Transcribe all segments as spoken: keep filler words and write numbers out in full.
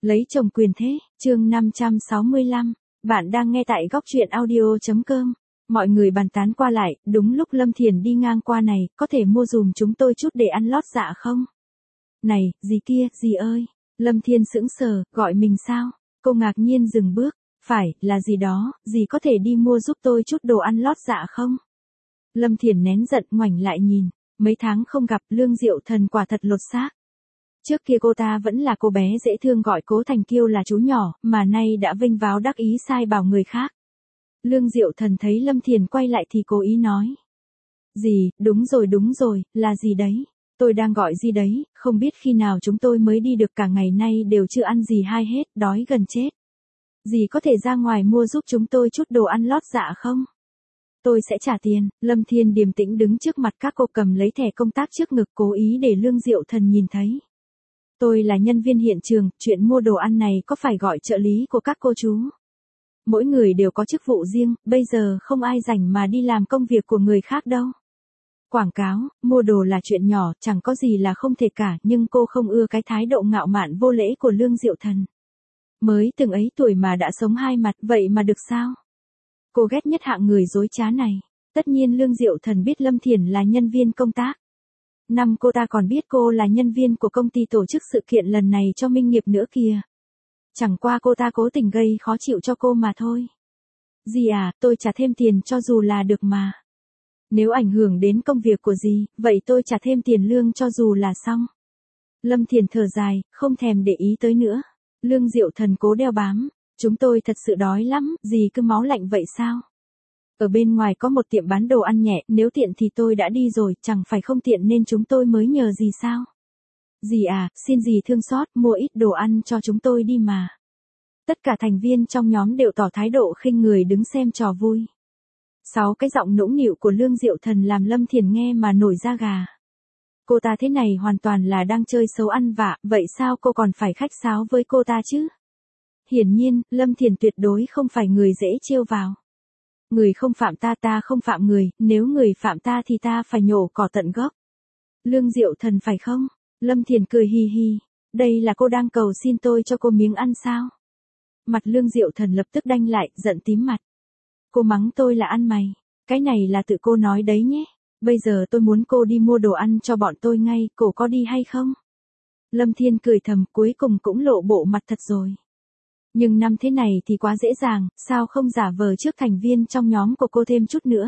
Lấy chồng quyền thế, chương năm trăm sáu mươi lăm, bạn đang nghe tại góc truyện audio.com. Mọi người bàn tán qua lại, đúng lúc Lâm Thiền đi ngang qua này, có thể mua dùm chúng tôi chút để ăn lót dạ không? Này, gì kia, gì ơi? Lâm Thiên sững sờ, gọi mình sao? Cô ngạc nhiên dừng bước, phải, là gì đó, gì có thể đi mua giúp tôi chút đồ ăn lót dạ không? Lâm Thiền nén giận ngoảnh lại nhìn, mấy tháng không gặp Lương Diệu Thần quả thật lột xác. Trước kia cô ta vẫn là cô bé dễ thương gọi Cố Thành Kiêu là chú nhỏ, mà nay đã vênh váo đắc ý sai bảo người khác. Lương Diệu Thần thấy Lâm Thiền quay lại thì cố ý nói. Gì, đúng rồi đúng rồi, là gì đấy? Tôi đang gọi gì đấy, không biết khi nào chúng tôi mới đi được, cả ngày nay đều chưa ăn gì hai hết, đói gần chết. Dì có thể ra ngoài mua giúp chúng tôi chút đồ ăn lót dạ không? Tôi sẽ trả tiền. Lâm Thiên điềm tĩnh đứng trước mặt các cô cầm lấy thẻ công tác trước ngực cố ý để Lương Diệu Thần nhìn thấy. Tôi là nhân viên hiện trường, chuyện mua đồ ăn này có phải gọi trợ lý của các cô chú? Mỗi người đều có chức vụ riêng, bây giờ không ai rảnh mà đi làm công việc của người khác đâu. Quảng cáo, mua đồ là chuyện nhỏ, chẳng có gì là không thể cả, nhưng cô không ưa cái thái độ ngạo mạn vô lễ của Lương Diệu Thần. Mới từng ấy tuổi mà đã sống hai mặt, vậy mà được sao? Cô ghét nhất hạng người dối trá này. Tất nhiên Lương Diệu Thần biết Lâm Thiền là nhân viên công tác. Năm cô ta còn biết cô là nhân viên của công ty tổ chức sự kiện lần này cho Minh Nghiệp nữa kìa. Chẳng qua cô ta cố tình gây khó chịu cho cô mà thôi. Dì à, tôi trả thêm tiền cho dù là được mà. Nếu ảnh hưởng đến công việc của dì, vậy tôi trả thêm tiền lương cho dù là xong. Lâm Thiền thở dài, không thèm để ý tới nữa. Lương Diệu Thần cố đeo bám. Chúng tôi thật sự đói lắm, dì cứ máu lạnh vậy sao? Ở bên ngoài có một tiệm bán đồ ăn nhẹ, nếu tiện thì tôi đã đi rồi, chẳng phải không tiện nên chúng tôi mới nhờ dì sao? Dì à, xin dì thương xót, mua ít đồ ăn cho chúng tôi đi mà. Tất cả thành viên trong nhóm đều tỏ thái độ khinh người đứng xem trò vui. Sáu cái giọng nũng nịu của Lương Diệu Thần làm Lâm Thiền nghe mà nổi da gà. Cô ta thế này hoàn toàn là đang chơi xấu ăn vạ, vậy sao cô còn phải khách sáo với cô ta chứ? Hiển nhiên, Lâm Thiền tuyệt đối không phải người dễ trêu vào. Người không phạm ta ta không phạm người, nếu người phạm ta thì ta phải nhổ cỏ tận gốc. Lương Diệu Thần phải không? Lâm Thiền cười hi hi. Đây là cô đang cầu xin tôi cho cô miếng ăn sao? Mặt Lương Diệu Thần lập tức đanh lại, giận tím mặt. Cô mắng tôi là ăn mày. Cái này là tự cô nói đấy nhé. Bây giờ tôi muốn cô đi mua đồ ăn cho bọn tôi ngay, cô có đi hay không? Lâm Thiên cười thầm, cuối cùng cũng lộ bộ mặt thật rồi. Nhưng năm thế này thì quá dễ dàng, sao không giả vờ trước thành viên trong nhóm của cô thêm chút nữa.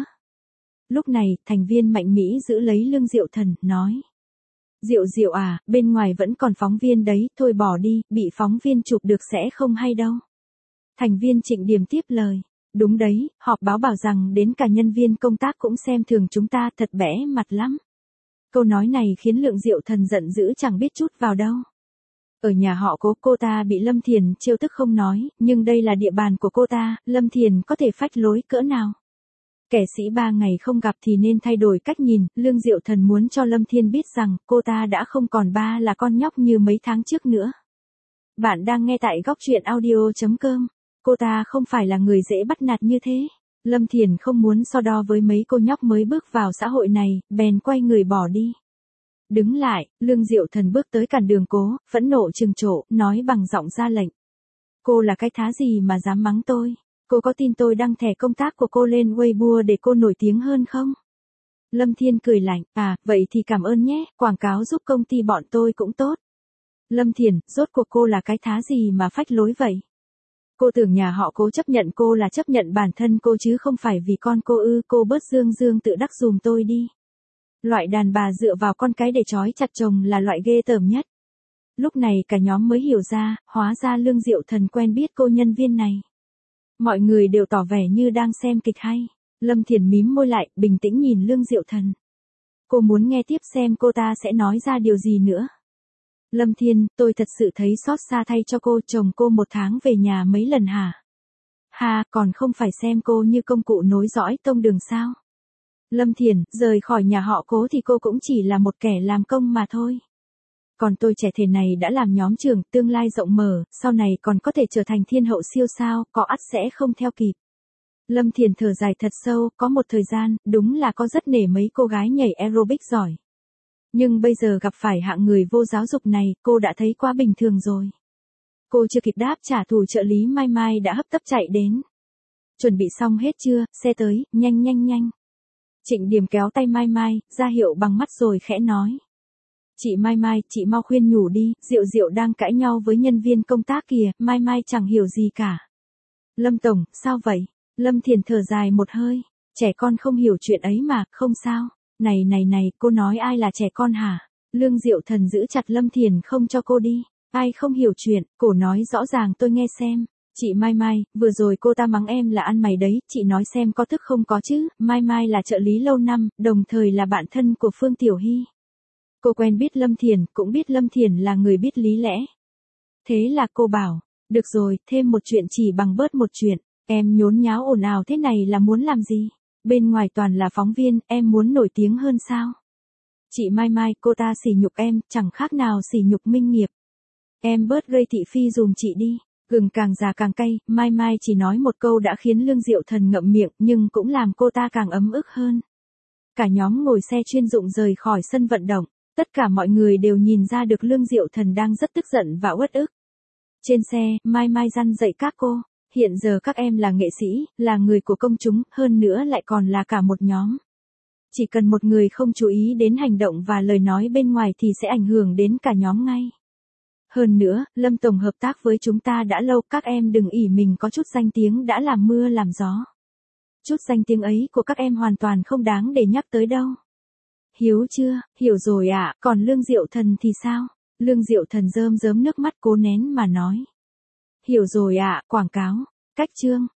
Lúc này, thành viên Mạnh Mỹ giữ lấy Lương Diệu Thần, nói. Diệu Diệu à, bên ngoài vẫn còn phóng viên đấy, thôi bỏ đi, bị phóng viên chụp được sẽ không hay đâu. Thành viên Trịnh Điềm tiếp lời. Đúng đấy, họp báo bảo rằng đến cả nhân viên công tác cũng xem thường chúng ta, thật bẽ mặt lắm. Câu nói này khiến Lương Diệu Thần giận dữ chẳng biết chút vào đâu. Ở nhà họ Cố, cô ta bị Lâm Thiền trêu tức không nói, nhưng đây là địa bàn của cô ta, Lâm Thiền có thể phách lối cỡ nào. Kẻ sĩ ba ngày không gặp thì nên thay đổi cách nhìn, Lương Diệu Thần muốn cho Lâm Thiên biết rằng cô ta đã không còn ba là con nhóc như mấy tháng trước nữa. Bạn đang nghe tại góc truyện audio.com. Cô ta không phải là người dễ bắt nạt như thế. Lâm Thiền không muốn so đo với mấy cô nhóc mới bước vào xã hội này, bèn quay người bỏ đi. Đứng lại, Lương Diệu Thần bước tới cản đường Cố, phẫn nộ trừng trộ, nói bằng giọng ra lệnh. Cô là cái thá gì mà dám mắng tôi? Cô có tin tôi đăng thẻ công tác của cô lên Weibo để cô nổi tiếng hơn không? Lâm Thiên cười lạnh, à, vậy thì cảm ơn nhé, quảng cáo giúp công ty bọn tôi cũng tốt. Lâm Thiền, rốt cuộc cô là cái thá gì mà phách lối vậy? Cô tưởng nhà họ Cố chấp nhận cô là chấp nhận bản thân cô chứ không phải vì con cô ư, cô bớt dương dương tự đắc dùm tôi đi. Loại đàn bà dựa vào con cái để trói chặt chồng là loại ghê tởm nhất. Lúc này cả nhóm mới hiểu ra, hóa ra Lương Diệu Thần quen biết cô nhân viên này. Mọi người đều tỏ vẻ như đang xem kịch hay. Lâm Thiền mím môi lại, bình tĩnh nhìn Lương Diệu Thần. Cô muốn nghe tiếp xem cô ta sẽ nói ra điều gì nữa. Lâm Thiên, tôi thật sự thấy xót xa thay cho cô, chồng cô một tháng về nhà mấy lần hả? Ha, còn không phải xem cô như công cụ nối dõi tông đường sao? Lâm Thiền, rời khỏi nhà họ Cố thì cô cũng chỉ là một kẻ làm công mà thôi. Còn tôi trẻ thể này đã làm nhóm trưởng, tương lai rộng mở, sau này còn có thể trở thành thiên hậu siêu sao, có ắt sẽ không theo kịp. Lâm Thiền thở dài thật sâu, có một thời gian, đúng là có rất nể mấy cô gái nhảy aerobic giỏi. Nhưng bây giờ gặp phải hạng người vô giáo dục này, cô đã thấy quá bình thường rồi. Cô chưa kịp đáp trả thù trợ lý Mai Mai đã hấp tấp chạy đến. Chuẩn bị xong hết chưa, xe tới, nhanh nhanh nhanh. Trịnh Điểm kéo tay Mai Mai, ra hiệu bằng mắt rồi khẽ nói. Chị Mai Mai, chị mau khuyên nhủ đi, Diệu Diệu đang cãi nhau với nhân viên công tác kìa, Mai Mai chẳng hiểu gì cả. Lâm Tổng, sao vậy? Lâm Thiền thở dài một hơi, trẻ con không hiểu chuyện ấy mà, không sao. Này này này, cô nói ai là trẻ con hả? Lương Diệu Thần giữ chặt Lâm Thiền không cho cô đi. Ai không hiểu chuyện, cổ nói rõ ràng tôi nghe xem. Chị Mai Mai, vừa rồi cô ta mắng em là ăn mày đấy, chị nói xem có tức không có chứ. Mai Mai là trợ lý lâu năm, đồng thời là bạn thân của Phương Tiểu Hy. Cô quen biết Lâm Thiền, cũng biết Lâm Thiền là người biết lý lẽ. Thế là cô bảo, được rồi, thêm một chuyện chỉ bằng bớt một chuyện. Em nhốn nháo ồn ào thế này là muốn làm gì? Bên ngoài toàn là phóng viên, em muốn nổi tiếng hơn sao? Chị Mai Mai, cô ta sỉ nhục em, chẳng khác nào sỉ nhục Minh Nghiệp. Em bớt gây thị phi dùm chị đi. Gừng càng già càng cay, Mai Mai chỉ nói một câu đã khiến Lương Diệu Thần ngậm miệng, nhưng cũng làm cô ta càng ấm ức hơn. Cả nhóm ngồi xe chuyên dụng rời khỏi sân vận động, tất cả mọi người đều nhìn ra được Lương Diệu Thần đang rất tức giận và uất ức. Trên xe, Mai Mai răn dạy các cô, hiện giờ các em là nghệ sĩ, là người của công chúng, hơn nữa lại còn là cả một nhóm. Chỉ cần một người không chú ý đến hành động và lời nói bên ngoài thì sẽ ảnh hưởng đến cả nhóm ngay. Hơn nữa, Lâm Tổng hợp tác với chúng ta đã lâu, các em đừng ỷ mình có chút danh tiếng đã làm mưa làm gió. Chút danh tiếng ấy của các em hoàn toàn không đáng để nhắc tới đâu. Hiếu chưa, hiểu rồi ạ, à, còn Lương Diệu Thần thì sao? Lương Diệu Thần rơm rớm nước mắt cố nén mà nói. Hiểu rồi ạ, à, quảng cáo, cách chương.